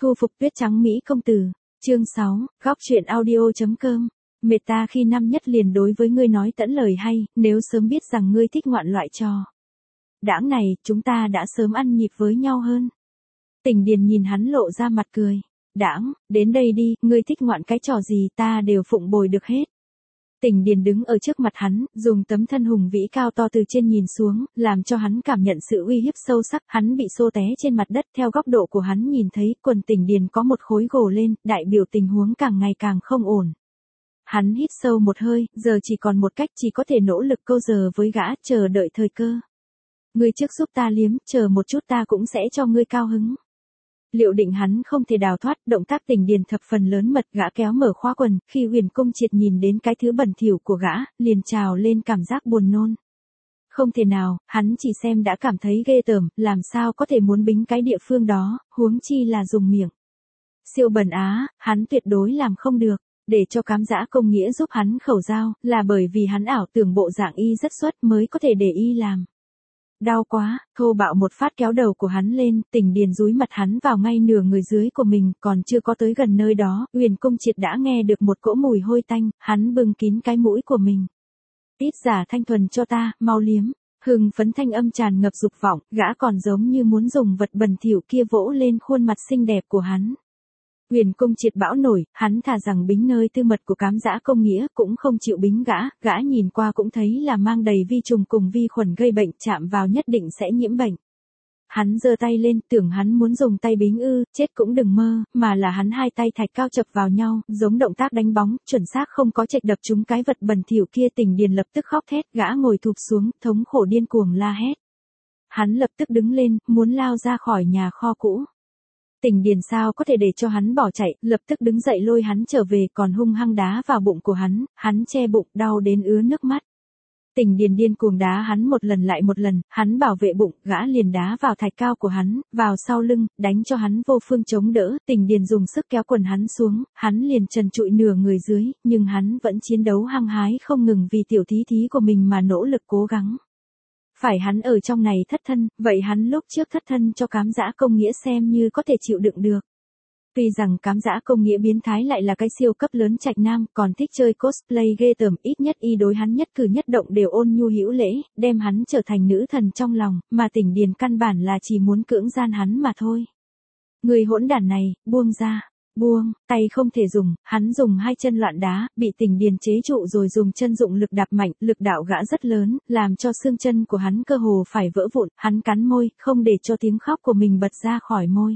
Thu phục tuyết trắng Mỹ công tử. Chương 6, góc truyện audio.com. Mệt ta khi năm nhất liền đối với ngươi nói tẫn lời hay, nếu sớm biết rằng ngươi thích ngoạn loại trò đãng này, chúng ta đã sớm ăn nhịp với nhau hơn. Tình Điền nhìn hắn lộ ra mặt cười. Đãng, đến đây đi, ngươi thích ngoạn cái trò gì ta đều phụng bồi được hết. Tình Điền đứng ở trước mặt hắn, dùng tấm thân hùng vĩ cao to từ trên nhìn xuống, làm cho hắn cảm nhận sự uy hiếp sâu sắc, hắn bị xô té trên mặt đất, theo góc độ của hắn nhìn thấy, quần Tình Điền có một khối gồ lên, đại biểu tình huống càng ngày càng không ổn. Hắn hít sâu một hơi, giờ chỉ còn một cách, chỉ có thể nỗ lực câu giờ với gã, chờ đợi thời cơ. Ngươi trước giúp ta liếm, chờ một chút ta cũng sẽ cho ngươi cao hứng. Liệu định hắn không thể đào thoát, động tác Tình Điền thập phần lớn mật, gã kéo mở khóa quần, khi Huyền Công Triệt nhìn đến cái thứ bẩn thỉu của gã, liền trào lên cảm giác buồn nôn. Không thể nào, hắn chỉ xem đã cảm thấy ghê tởm, làm sao có thể muốn bính cái địa phương đó, huống chi là dùng miệng. Siêu bẩn á, hắn tuyệt đối làm không được. Để cho Cám Dã Công Nghĩa giúp hắn khẩu giao, là bởi vì hắn ảo tưởng bộ dạng y rất xuất mới có thể để y làm. Đau quá, thô bạo một phát kéo đầu của hắn lên, Tình Điền dúi mặt hắn vào ngay nửa người dưới của mình, còn chưa có tới gần nơi đó, Huyền Công Triệt đã nghe được một cỗ mùi hôi tanh, hắn bưng kín cái mũi của mình. Ít giả thanh thuần cho ta, mau liếm. Hưng phấn thanh âm tràn ngập dục vọng, gã còn giống như muốn dùng vật bẩn thỉu kia vỗ lên khuôn mặt xinh đẹp của hắn. Huyền Công Triệt bão nổi, hắn thà rằng bính nơi tư mật của Cám Dã Công Nghĩa cũng không chịu bính gã nhìn qua cũng thấy là mang đầy vi trùng cùng vi khuẩn gây bệnh, chạm vào nhất định sẽ nhiễm bệnh. Hắn giơ tay lên, tưởng hắn muốn dùng tay bính chết cũng đừng mơ, mà là hắn hai tay thạch cao chập vào nhau, giống động tác đánh bóng, chuẩn xác không có chệch đập trúng cái vật bẩn thỉu kia. Tình Điền lập tức khóc thét, gã ngồi thụp xuống, thống khổ điên cuồng la hét. Hắn lập tức đứng lên, muốn lao ra khỏi nhà kho cũ. Tình Điền sao có thể để cho hắn bỏ chạy, lập tức đứng dậy lôi hắn trở về, còn hung hăng đá vào bụng của hắn che bụng, đau đến ứa nước mắt. Tình Điền điên cuồng đá hắn một lần lại một lần, hắn bảo vệ bụng, gã liền đá vào thạch cao của hắn, vào sau lưng, đánh cho hắn vô phương chống đỡ. Tình Điền dùng sức kéo quần hắn xuống, hắn liền trần trụi nửa người dưới, nhưng hắn vẫn chiến đấu hăng hái không ngừng vì tiểu thí thí của mình mà nỗ lực cố gắng. Phải hắn ở trong này thất thân, vậy hắn lúc trước thất thân cho Cám Dã Công Nghĩa xem như có thể chịu đựng được. Tuy rằng Cám Dã Công Nghĩa biến thái lại là cái siêu cấp lớn trạch nam, còn thích chơi cosplay ghê tởm, ít nhất y đối hắn nhất cử nhất động đều ôn nhu hữu lễ, đem hắn trở thành nữ thần trong lòng, mà Tình Điền căn bản là chỉ muốn cưỡng gian hắn mà thôi. Người hỗn đản này, buông ra. Buông, tay không thể dùng, hắn dùng hai chân loạn đá, bị Tình Điền chế trụ rồi dùng chân dụng lực đạp mạnh, lực đạo gã rất lớn, làm cho xương chân của hắn cơ hồ phải vỡ vụn, hắn cắn môi, không để cho tiếng khóc của mình bật ra khỏi môi.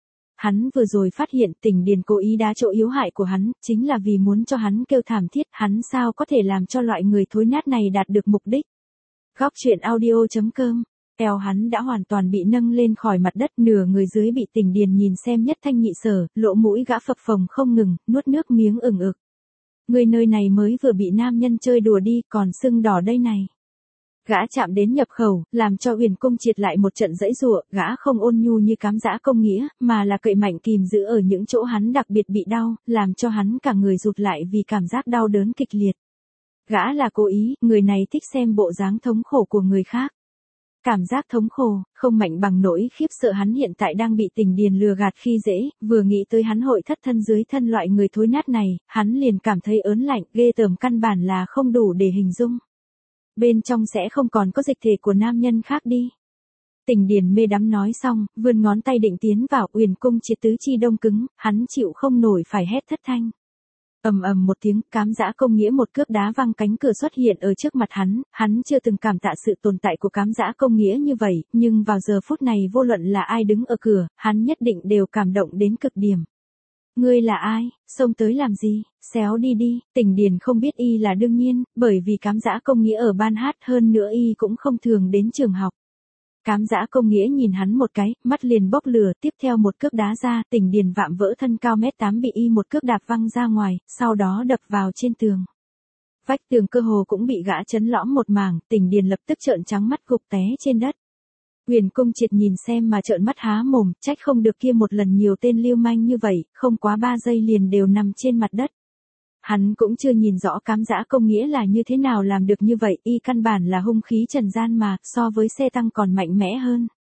Hắn vừa rồi phát hiện Tình Điền cố ý đá chỗ yếu hại của hắn, chính là vì muốn cho hắn kêu thảm thiết, hắn sao có thể làm cho loại người thối nát này đạt được mục đích. Góc truyện audio.com. Eo hắn đã hoàn toàn bị nâng lên khỏi mặt đất, nửa người dưới bị Tình Điền nhìn xem nhất thanh nhị sở, lỗ mũi gã phập phồng không ngừng, nuốt nước miếng ửng ực. Người nơi này mới vừa bị nam nhân chơi đùa đi, còn sưng đỏ đây này. Gã chạm đến nhập khẩu, làm cho Huyền Công Triệt lại một trận giãy giụa, gã không ôn nhu như Cám Dã Công Nghĩa, mà là cậy mạnh kìm giữ ở những chỗ hắn đặc biệt bị đau, làm cho hắn cả người rụt lại vì cảm giác đau đớn kịch liệt. Gã là cố ý, người này thích xem bộ dáng thống khổ của người khác. Cảm giác thống khổ, không mạnh bằng nỗi khiếp sợ hắn hiện tại đang bị Tình Điền lừa gạt khi dễ, vừa nghĩ tới hắn hội thất thân dưới thân loại người thối nát này, hắn liền cảm thấy ớn lạnh, ghê tởm căn bản là không đủ để hình dung. Bên trong sẽ không còn có dịch thể của nam nhân khác đi. Tình Điền mê đắm nói xong, vươn ngón tay định tiến vào, Huyền Công Triệt tứ chi đông cứng, hắn chịu không nổi phải hét thất thanh. Ầm ầm một tiếng, Cám Dã Công Nghĩa một cước đá văng cánh cửa xuất hiện ở trước mặt hắn chưa từng cảm tạ sự tồn tại của Cám Dã Công Nghĩa như vậy, nhưng vào giờ phút này vô luận là ai đứng ở cửa, hắn nhất định đều cảm động đến cực điểm. Ngươi là ai, xông tới làm gì, xéo đi đi. Tình Điền không biết y là đương nhiên, bởi vì Cám Dã Công Nghĩa ở ban hát, hơn nữa y cũng không thường đến trường học. Cám Dã Công Nghĩa nhìn hắn một cái, mắt liền bốc lửa, tiếp theo một cước đá ra, Tình Điền vạm vỡ thân cao 1m8 bị y một cước đạp văng ra ngoài, sau đó đập vào trên tường. Vách tường cơ hồ cũng bị gã chấn lõm một mảng, Tình Điền lập tức trợn trắng mắt gục té trên đất. Huyền Công Triệt nhìn xem mà trợn mắt há mồm, trách không được kia một lần nhiều tên lưu manh như vậy, không quá 3 giây liền đều nằm trên mặt đất. Hắn cũng chưa nhìn rõ Cám Dã Công Nghĩa là như thế nào làm được như vậy, y căn bản là hung khí trần gian mà, so với xe tăng còn mạnh mẽ hơn.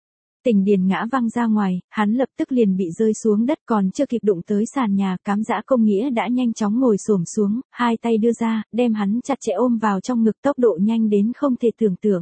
Tỉnh Điền ngã văng ra ngoài, hắn lập tức liền bị rơi xuống đất, còn chưa kịp đụng tới sàn nhà, Cám Dã Công Nghĩa đã nhanh chóng ngồi xổm xuống, hai tay đưa ra, đem hắn chặt chẽ ôm vào trong ngực, tốc độ nhanh đến không thể tưởng tượng.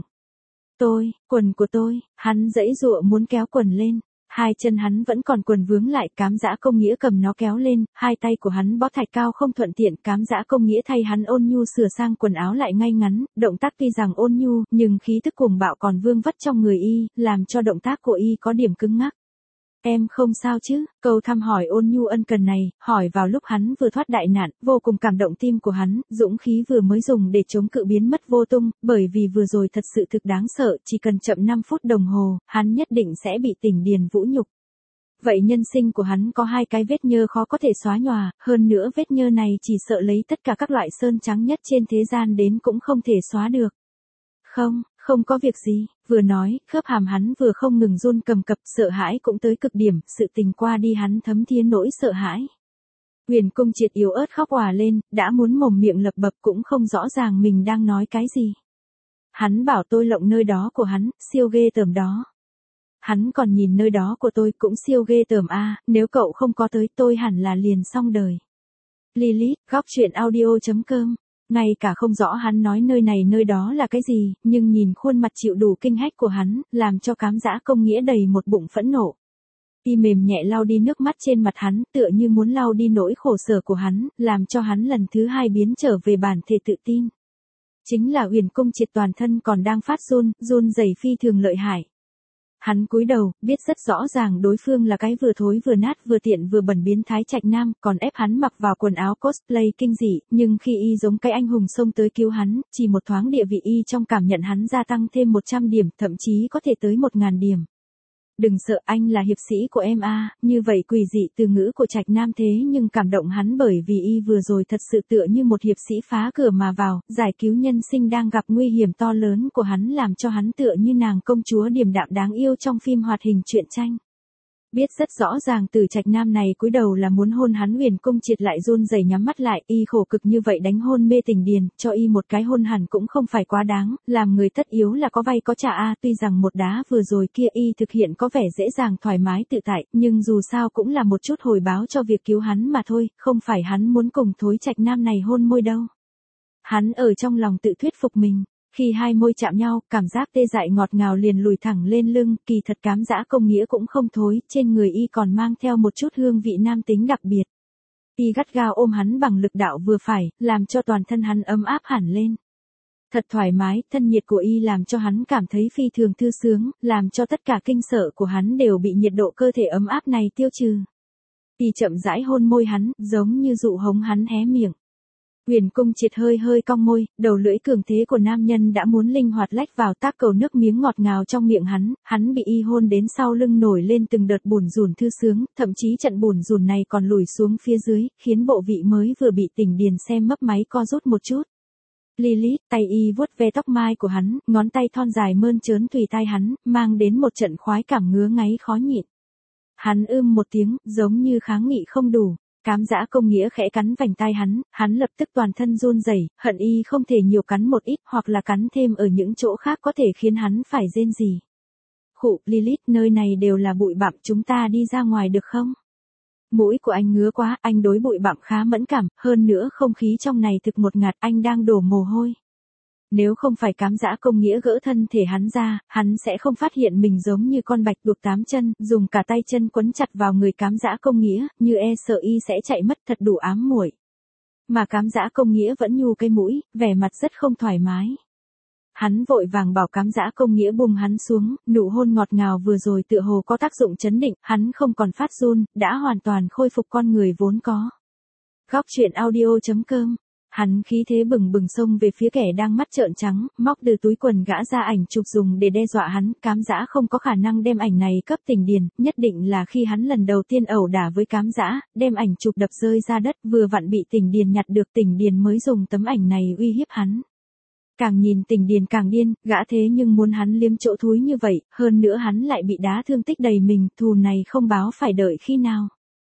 Quần của tôi, hắn giãy giụa muốn kéo quần lên. Hai chân hắn vẫn còn quần vướng lại, Cám Dã Công Nghĩa cầm nó kéo lên, hai tay của hắn bó thạch cao không thuận tiện, Cám Dã Công Nghĩa thay hắn ôn nhu sửa sang quần áo lại ngay ngắn, động tác tuy rằng ôn nhu, nhưng khí tức cuồng bạo còn vương vất trong người y, làm cho động tác của y có điểm cứng ngắc. Em không sao chứ? Câu thăm hỏi ôn nhu ân cần này, hỏi vào lúc hắn vừa thoát đại nạn, vô cùng cảm động tim của hắn, dũng khí vừa mới dùng để chống cự biến mất vô tung, bởi vì vừa rồi thật sự thực đáng sợ, chỉ cần chậm 5 phút đồng hồ, hắn nhất định sẽ bị Tỉnh Điền vũ nhục. Vậy nhân sinh của hắn có 2 cái vết nhơ khó có thể xóa nhòa, hơn nữa vết nhơ này chỉ sợ lấy tất cả các loại sơn trắng nhất trên thế gian đến cũng không thể xóa được. Không có việc gì, vừa nói, khớp hàm hắn vừa không ngừng run cầm cập, sợ hãi cũng tới cực điểm, sự tình qua đi hắn thấm thía nỗi sợ hãi. Huyền Cung Triệt yếu ớt khóc òa lên, đã muốn mồm miệng lập bập cũng không rõ ràng mình đang nói cái gì. Hắn bảo tôi lộng nơi đó của hắn, siêu ghê tởm đó. Hắn còn nhìn nơi đó của tôi cũng siêu ghê tởm a, nếu cậu không có tới tôi hẳn là liền xong đời. Lilith, góc truyện audio.com. Ngay cả không rõ hắn nói nơi này nơi đó là cái gì, nhưng nhìn khuôn mặt chịu đủ kinh hách của hắn, làm cho Cám Dã Công Nghĩa đầy một bụng phẫn nộ. Y mềm nhẹ lau đi nước mắt trên mặt hắn, tựa như muốn lau đi nỗi khổ sở của hắn, làm cho hắn lần thứ 2 biến trở về bản thể tự tin. Chính là Huyền Cung Triệt toàn thân còn đang phát run rẩy phi thường lợi hại. Hắn cúi đầu, biết rất rõ ràng đối phương là cái vừa thối vừa nát vừa tiện vừa bẩn biến thái trạch nam, còn ép hắn mặc vào quần áo cosplay kinh dị, nhưng khi y giống cái anh hùng xông tới cứu hắn, chỉ một thoáng địa vị y trong cảm nhận hắn gia tăng thêm 100 điểm, thậm chí có thể tới 1000 điểm. Đừng sợ, anh là hiệp sĩ của em a, như vậy quỷ dị từ ngữ của trạch nam thế nhưng cảm động hắn, bởi vì y vừa rồi thật sự tựa như một hiệp sĩ phá cửa mà vào, giải cứu nhân sinh đang gặp nguy hiểm to lớn của hắn, làm cho hắn tựa như nàng công chúa điềm đạm đáng yêu trong phim hoạt hình truyện tranh. Biết rất rõ ràng từ trạch nam này cúi đầu là muốn hôn hắn, Huyền Cung Triệt lại run rẩy nhắm mắt lại, y khổ cực như vậy đánh hôn mê Tỉnh Điền, cho y một cái hôn hẳn cũng không phải quá đáng, làm người tất yếu là có vay có trả a, tuy rằng một đá vừa rồi kia y thực hiện có vẻ dễ dàng thoải mái tự tại, nhưng dù sao cũng là một chút hồi báo cho việc cứu hắn mà thôi, không phải hắn muốn cùng thối trạch nam này hôn môi đâu. Hắn ở trong lòng tự thuyết phục mình. Khi hai môi chạm nhau, cảm giác tê dại ngọt ngào liền lùi thẳng lên lưng, kỳ thật Cám Dã Công Nghĩa cũng không thối, trên người y còn mang theo một chút hương vị nam tính đặc biệt. Y gắt gao ôm hắn bằng lực đạo vừa phải, làm cho toàn thân hắn ấm áp hẳn lên. Thật thoải mái, thân nhiệt của y làm cho hắn cảm thấy phi thường thư sướng, làm cho tất cả kinh sợ của hắn đều bị nhiệt độ cơ thể ấm áp này tiêu trừ. Y chậm rãi hôn môi hắn, giống như dụ hống hắn hé miệng. Huyền Cung Triệt hơi cong môi, đầu lưỡi cường thế của nam nhân đã muốn linh hoạt lách vào tác cầu nước miếng ngọt ngào trong miệng hắn bị y hôn đến sau lưng nổi lên từng đợt bùn rùn thư sướng, thậm chí trận bùn rùn này còn lùi xuống phía dưới, khiến bộ vị mới vừa bị Tỉnh Điền xem mấp máy co rút một chút. Lilith, tay y vuốt ve tóc mai của hắn, ngón tay thon dài mơn trớn tùy tai hắn, mang đến một trận khoái cảm ngứa ngáy khó nhịn. Hắn một tiếng, giống như kháng nghị không đủ. Cám Dã Công Nghĩa khẽ cắn vành tai hắn lập tức toàn thân run rẩy, hận y không thể nhiều cắn một ít hoặc là cắn thêm ở những chỗ khác có thể khiến hắn phải rên rỉ. Khụ, Lilith, nơi này đều là bụi bặm, chúng ta đi ra ngoài được không? Mũi của anh ngứa quá, anh đối bụi bặm khá mẫn cảm, hơn nữa không khí trong này thực một ngạt, anh đang đổ mồ hôi. Nếu không phải Cám Dã Công Nghĩa gỡ thân thể hắn ra, hắn sẽ không phát hiện mình giống như con bạch tuộc 8 chân, dùng cả tay chân quấn chặt vào người Cám Dã Công Nghĩa, như sợ y sẽ chạy mất, thật đủ ám muội. Mà Cám Dã Công Nghĩa vẫn nhu cái mũi, vẻ mặt rất không thoải mái. Hắn vội vàng bảo Cám Dã Công Nghĩa buông hắn xuống, nụ hôn ngọt ngào vừa rồi tựa hồ có tác dụng chấn định, hắn không còn phát run, đã hoàn toàn khôi phục con người vốn có. Góc truyện audio.com. Hắn khí thế bừng bừng xông về phía kẻ đang mắt trợn trắng, móc từ túi quần gã ra ảnh chụp dùng để đe dọa hắn, Cám Dã không có khả năng đem ảnh này cấp Tỉnh Điền, nhất định là khi hắn lần đầu tiên ẩu đả với Cám Dã, đem ảnh chụp đập rơi ra đất, vừa vặn bị Tỉnh Điền nhặt được, Tỉnh Điền mới dùng tấm ảnh này uy hiếp hắn. Càng nhìn Tỉnh Điền càng điên, gã thế nhưng muốn hắn liếm chỗ thúi như vậy, hơn nữa hắn lại bị đá thương tích đầy mình, thù này không báo phải đợi khi nào.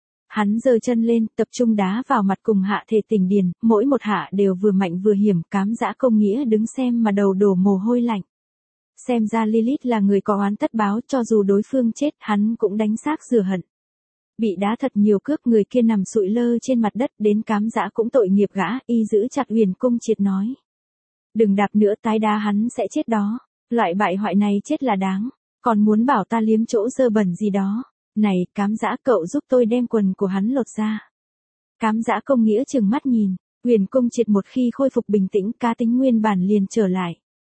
Hắn giơ chân lên, tập trung đá vào mặt cùng hạ thể Tỉnh Điền, mỗi một hạ đều vừa mạnh vừa hiểm, Cám Dã Công Nghĩa đứng xem mà đầu đổ mồ hôi lạnh. Xem ra Lilith là người có oán tất báo, cho dù đối phương chết, hắn cũng đánh xác rửa hận. Bị đá thật nhiều cước, người kia nằm sụi lơ trên mặt đất, đến cám dã cũng tội nghiệp gã, y giữ chặt Huyền Cung Triệt nói. Đừng đạp nữa, tái đá hắn sẽ chết đó. Loại bại hoại này chết là đáng. Còn muốn bảo ta liếm chỗ dơ bẩn gì đó. Này, cám dã, cậu giúp tôi đem quần của hắn lột ra. Cám dã Công Nghĩa trừng mắt nhìn. Huyền Cung Triệt một khi khôi phục bình tĩnh, cá tính nguyên bản liền trở lại.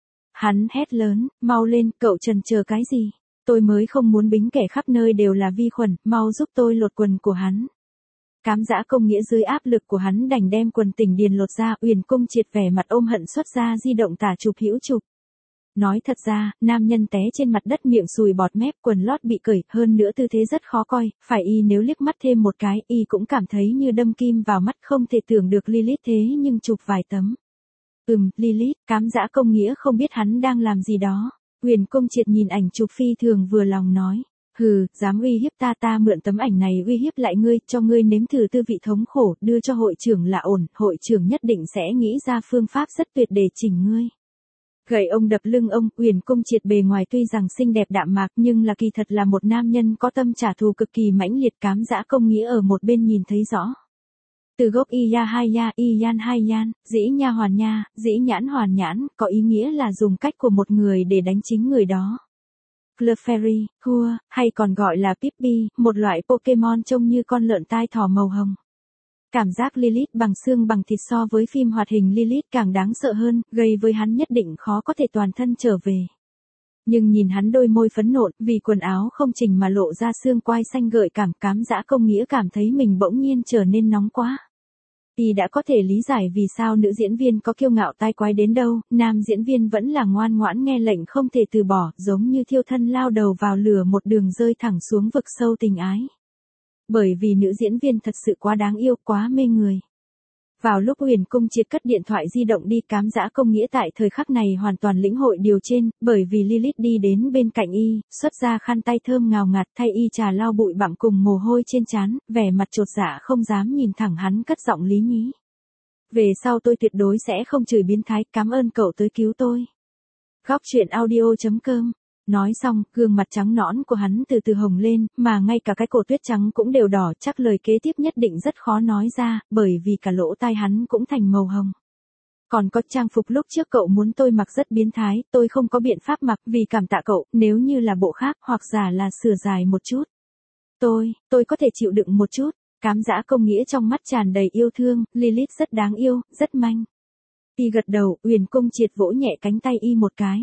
Hắn hét lớn, mau lên, cậu chần chờ cái gì? Tôi mới không muốn bính kẻ khắp nơi đều là vi khuẩn, mau giúp tôi lột quần của hắn. Cám dã Công Nghĩa dưới áp lực của hắn đành đem quần Tỉnh Điền lột ra, Huyền Cung Triệt vẻ mặt ôm hận xuất ra di động tả chụp hữu chụp. Nói thật ra, nam nhân té trên mặt đất miệng sùi bọt mép, quần lót bị cởi, hơn nữa tư thế rất khó coi, phải y nếu liếc mắt thêm một cái, y cũng cảm thấy như đâm kim vào mắt, không thể tưởng được Lilith thế nhưng chụp vài tấm. Lilith, cám dã Công Nghĩa không biết hắn đang làm gì đó. Huyền Cung Triệt nhìn ảnh chụp phi thường vừa lòng nói. Hừ, dám uy hiếp ta mượn tấm ảnh này uy hiếp lại ngươi, cho ngươi nếm thử tư vị thống khổ, đưa cho hội trưởng là ổn, hội trưởng nhất định sẽ nghĩ ra phương pháp rất tuyệt để chỉnh ngươi. Gậy ông đập lưng ông, Huyền Cung Triệt bề ngoài tuy rằng xinh đẹp đạm mạc nhưng là kỳ thật là một nam nhân có tâm trả thù cực kỳ mãnh liệt, cám dã Công Nghĩa ở một bên nhìn thấy rõ. Từ gốc Iya Haya, Iyan Hayan, dĩ nha hoàn nha, dĩ nhãn hoàn nhãn, có ý nghĩa là dùng cách của một người để đánh chính người đó. Clefairy, Hua, hay còn gọi là Pippi, một loại Pokemon trông như con lợn tai thỏ màu hồng. Cảm giác Lilith bằng xương bằng thịt so với phim hoạt hình Lilith càng đáng sợ hơn, gây với hắn nhất định khó có thể toàn thân trở về. Nhưng nhìn hắn đôi môi phấn nộn, vì quần áo không chỉnh mà lộ ra xương quai xanh gợi cảm, cám dã Công Nghĩa cảm thấy mình bỗng nhiên trở nên nóng quá. Y đã có thể lý giải vì sao nữ diễn viên có kiêu ngạo tai quái đến đâu, nam diễn viên vẫn là ngoan ngoãn nghe lệnh không thể từ bỏ, giống như thiêu thân lao đầu vào lửa một đường rơi thẳng xuống vực sâu tình ái. Bởi vì nữ diễn viên thật sự quá đáng yêu, quá mê người. Vào lúc Huyền Cung Triệt cất điện thoại di động đi, cám dã Công Nghĩa tại thời khắc này hoàn toàn lĩnh hội điều trên, bởi vì Lilith đi đến bên cạnh y, xuất ra khăn tay thơm ngào ngạt thay y trà lau bụi bặm cùng mồ hôi trên trán, vẻ mặt chột dạ không dám nhìn thẳng hắn, cất giọng lý nhí. Về sau tôi tuyệt đối sẽ không chửi biến thái, cảm ơn cậu tới cứu tôi. Góc truyện audio.com. Nói xong, gương mặt trắng nõn của hắn từ từ hồng lên, mà ngay cả cái cổ tuyết trắng cũng đều đỏ, chắc lời kế tiếp nhất định rất khó nói ra, bởi vì cả lỗ tai hắn cũng thành màu hồng. Còn có trang phục lúc trước cậu muốn tôi mặc rất biến thái, tôi không có biện pháp mặc, vì cảm tạ cậu, nếu như là bộ khác, hoặc giả là sửa dài một chút. Tôi có thể chịu đựng một chút. Cám dã Công Nghĩa trong mắt tràn đầy yêu thương, Lilith rất đáng yêu, rất manh. Y gật đầu, Huyền Cung Triệt vỗ nhẹ cánh tay y một cái.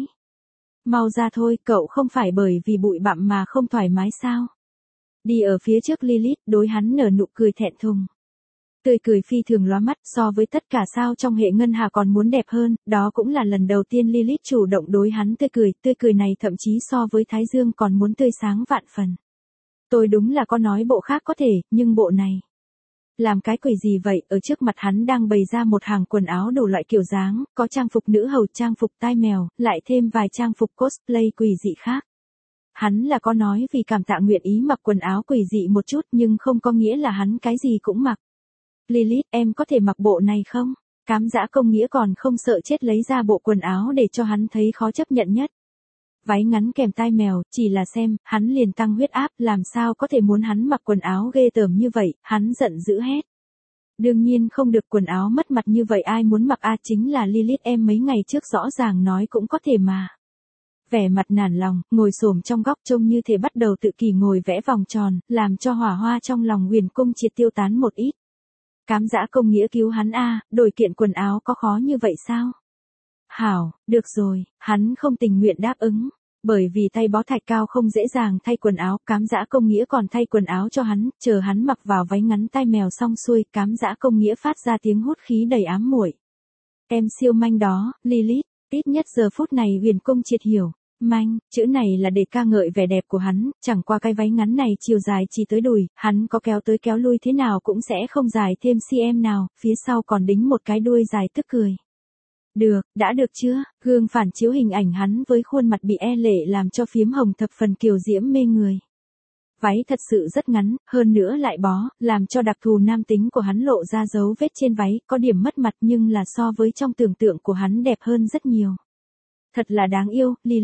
Mau ra thôi, cậu không phải bởi vì bụi bặm mà không thoải mái sao? Đi ở phía trước Lilith, đối hắn nở nụ cười thẹn thùng. Tươi cười phi thường lóa mắt, so với tất cả sao trong hệ ngân hà còn muốn đẹp hơn, đó cũng là lần đầu tiên Lilith chủ động đối hắn tươi cười này thậm chí so với Thái Dương còn muốn tươi sáng vạn phần. Tôi đúng là có nói bộ khác có thể, nhưng bộ này. Làm cái quỷ gì vậy, ở trước mặt hắn đang bày ra một hàng quần áo đủ loại kiểu dáng, có trang phục nữ hầu, trang phục tai mèo, lại thêm vài trang phục cosplay quỷ dị khác. Hắn là có nói vì cảm tạ nguyện ý mặc quần áo quỷ dị một chút nhưng không có nghĩa là hắn cái gì cũng mặc. Lilith, em có thể mặc bộ này không? Cám dã Công Nghĩa còn không sợ chết lấy ra bộ quần áo để cho hắn thấy khó chấp nhận nhất. Váy ngắn kèm tai mèo, chỉ là xem, hắn liền tăng huyết áp, làm sao có thể muốn hắn mặc quần áo ghê tởm như vậy, hắn giận dữ hét. Đương nhiên không được, quần áo mất mặt như vậy ai muốn mặc chính là Lilith em mấy ngày trước rõ ràng nói cũng có thể mà. Vẻ mặt nản lòng, ngồi xổm trong góc trông như thể bắt đầu tự kỷ ngồi vẽ vòng tròn, làm cho hỏa hoa trong lòng Huyền Cung Triệt tiêu tán một ít. Cám dã Công Nghĩa cứu hắn đổi kiện quần áo có khó như vậy sao? Hảo, được rồi, hắn không tình nguyện đáp ứng. Bởi vì tay bó thạch cao không dễ dàng thay quần áo, cám dã Công Nghĩa còn thay quần áo cho hắn, chờ hắn mặc vào váy ngắn tai mèo xong xuôi, cám dã Công Nghĩa phát ra tiếng hút khí đầy ám muội. Em siêu manh đó, Lilith, ít nhất giờ phút này Huyền Cung Triệt hiểu. Manh, chữ này là để ca ngợi vẻ đẹp của hắn, chẳng qua cái váy ngắn này chiều dài chỉ tới đùi, hắn có kéo tới kéo lui thế nào cũng sẽ không dài thêm cm nào, phía sau còn đính một cái đuôi dài tức cười. Được, đã được chưa? Gương phản chiếu hình ảnh hắn với khuôn mặt bị lệ làm cho phiếm hồng thập phần kiều diễm mê người. Váy thật sự rất ngắn, hơn nữa lại bó, làm cho đặc thù nam tính của hắn lộ ra dấu vết trên váy, có điểm mất mặt nhưng là so với trong tưởng tượng của hắn đẹp hơn rất nhiều. Thật là đáng yêu, Lilith.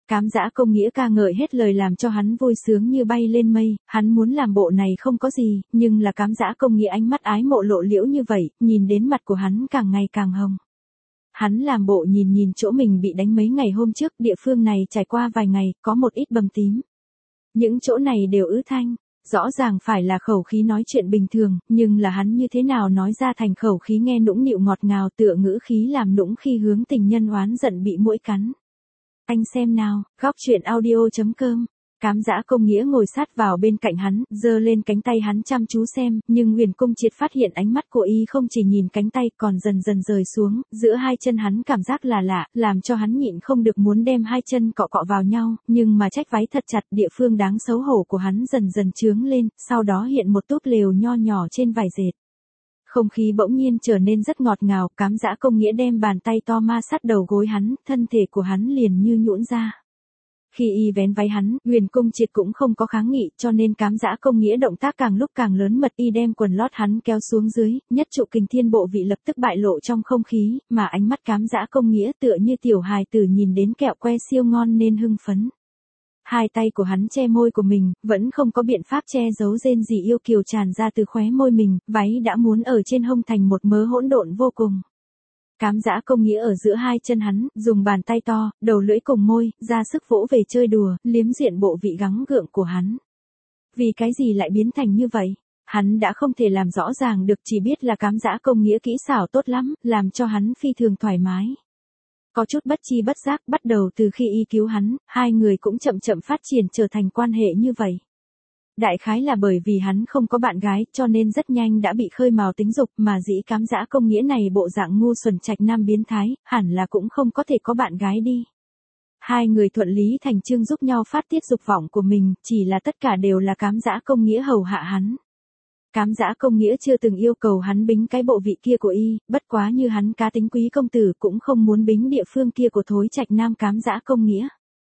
Cám dã công nghĩa ca ngợi hết lời làm cho hắn vui sướng như bay lên mây, hắn muốn làm bộ này không có gì, nhưng là cám dã công nghĩa ánh mắt ái mộ lộ liễu như vậy, nhìn đến mặt của hắn càng ngày càng hồng. Hắn làm bộ nhìn chỗ mình bị đánh mấy ngày hôm trước, địa phương này trải qua vài ngày, có một ít bầm tím. Những chỗ này đều ứ thanh, rõ ràng phải là khẩu khí nói chuyện bình thường, nhưng là hắn như thế nào nói ra thành khẩu khí nghe nũng nịu ngọt ngào tựa ngữ khí làm nũng khi hướng tình nhân oán giận bị muỗi cắn. Anh xem nào, góc chuyện audio.com. Cám dã công nghĩa ngồi sát vào bên cạnh hắn, giơ lên cánh tay hắn chăm chú xem, nhưng Huyền Cung Triệt phát hiện ánh mắt của y không chỉ nhìn cánh tay còn dần dần rời xuống, giữa hai chân hắn cảm giác là lạ, làm cho hắn nhịn không được muốn đem hai chân cọ cọ vào nhau, nhưng mà trách váy thật chặt, địa phương đáng xấu hổ của hắn dần dần chướng lên, sau đó hiện một túp lều nho nhỏ trên vải dệt. Không khí bỗng nhiên trở nên rất ngọt ngào, cám dã công nghĩa đem bàn tay to ma sát đầu gối hắn, thân thể của hắn liền như nhũn ra. Khi y vén váy hắn, Huyền Cung Triệt cũng không có kháng nghị, cho nên cám dã công nghĩa động tác càng lúc càng lớn mật, y đem quần lót hắn kéo xuống dưới, nhất trụ kình thiên bộ vị lập tức bại lộ trong không khí, mà ánh mắt cám dã công nghĩa tựa như tiểu hài tử nhìn đến kẹo que siêu ngon nên hưng phấn. Hai tay của hắn che môi của mình, vẫn không có biện pháp che giấu rên rỉ yêu kiều tràn ra từ khóe môi mình, váy đã muốn ở trên hông thành một mớ hỗn độn vô cùng. Cám dã công nghĩa ở giữa hai chân hắn, dùng bàn tay to, đầu lưỡi cùng môi, ra sức vỗ về chơi đùa, liếm diện bộ vị gắng gượng của hắn. Vì cái gì lại biến thành như vậy? Hắn đã không thể làm rõ ràng được, chỉ biết là cám dã công nghĩa kỹ xảo tốt lắm, làm cho hắn phi thường thoải mái. Có chút bất chi bất giác, bắt đầu từ khi y cứu hắn, hai người cũng chậm chậm phát triển trở thành quan hệ như vậy. Đại khái là bởi vì hắn không có bạn gái, cho nên rất nhanh đã bị khơi mào tính dục, mà dĩ cám dã công nghĩa này bộ dạng ngu xuẩn trạch nam biến thái, hẳn là cũng không có thể có bạn gái đi. Hai người thuận lý thành chương giúp nhau phát tiết dục vọng của mình, chỉ là tất cả đều là cám dã công nghĩa hầu hạ hắn. Cám dã công nghĩa chưa từng yêu cầu hắn bính cái bộ vị kia của y, bất quá như hắn cá tính quý công tử cũng không muốn bính địa phương kia của thối trạch nam cám dã công nghĩa.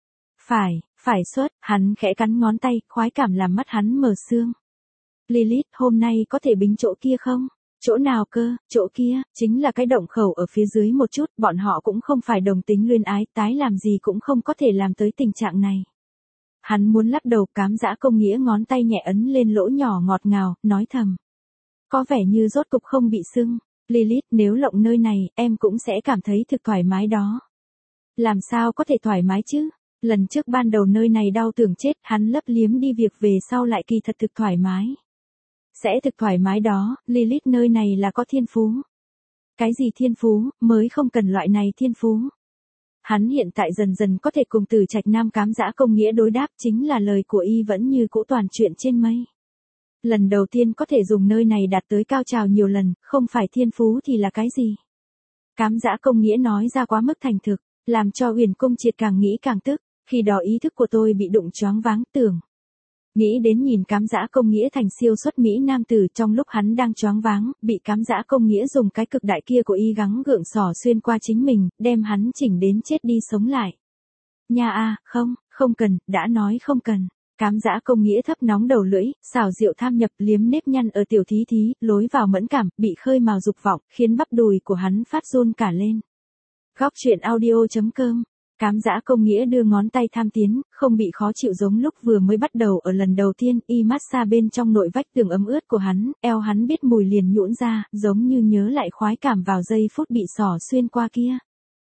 Phải xuất, hắn khẽ cắn ngón tay, khoái cảm làm mắt hắn mở sương. Lilith, hôm nay có thể bính chỗ kia không? Chỗ nào cơ? Chỗ kia, chính là cái động khẩu ở phía dưới một chút, bọn họ cũng không phải đồng tính luyến ái, tái làm gì cũng không có thể làm tới tình trạng này. Hắn muốn lắc đầu, cám dã công nghĩa ngón tay nhẹ ấn lên lỗ nhỏ ngọt ngào, nói thầm. Có vẻ như rốt cục không bị sưng. Lilith, nếu lộng nơi này, em cũng sẽ cảm thấy thực thoải mái đó. Làm sao có thể thoải mái chứ? Lần trước ban đầu nơi này đau tưởng chết, hắn lấp liếm đi việc về sau lại kỳ thật thực thoải mái. Sẽ thực thoải mái đó, Lilith, nơi này là có thiên phú. Cái gì thiên phú, mới không cần loại này thiên phú. Hắn hiện tại dần dần có thể cùng Tử Trạch Nam cám dã công nghĩa đối đáp, chính là lời của y vẫn như cũ toàn chuyện trên mây. Lần đầu tiên có thể dùng nơi này đạt tới cao trào nhiều lần, không phải thiên phú thì là cái gì? Cám dã công nghĩa nói ra quá mức thành thực, làm cho Huyền Cung Triệt càng nghĩ càng tức, khi đó ý thức của tôi bị đụng choáng váng tưởng. Nghĩ đến nhìn cám dã công nghĩa thành siêu xuất mỹ nam tử trong lúc hắn đang choáng váng, bị cám dã công nghĩa dùng cái cực đại kia của y gắng gượng xỏ xuyên qua chính mình, đem hắn chỉnh đến chết đi sống lại. Nha a, không cần, đã nói không cần. Cám dã công nghĩa thấp nóng đầu lưỡi, xào rượu tham nhập liếm nếp nhăn ở tiểu thí thí, lối vào mẫn cảm, bị khơi mào dục vọng, khiến bắp đùi của hắn phát run cả lên. Góc chuyện audio.com. Cám dã công nghĩa đưa ngón tay tham tiến, không bị khó chịu giống lúc vừa mới bắt đầu ở lần đầu tiên, y massage bên trong nội vách tường ấm ướt của hắn, eo hắn biết mùi liền nhũn ra, giống như nhớ lại khoái cảm vào giây phút bị xỏ xuyên qua kia.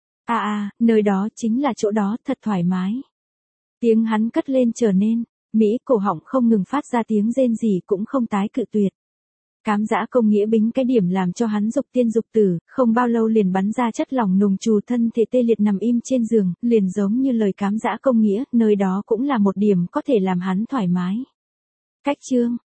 Nơi đó chính là chỗ đó, thật thoải mái. Tiếng hắn cất lên trở nên, Mỹ cổ họng không ngừng phát ra tiếng rên rỉ cũng không tái cự tuyệt. Cám dã công nghĩa bính cái điểm làm cho hắn dục tiên dục tử, không bao lâu liền bắn ra chất lỏng nùng trù, thân thể tê liệt nằm im trên giường, liền giống như lời cám dã công nghĩa, nơi đó cũng là một điểm có thể làm hắn thoải mái. Cách chương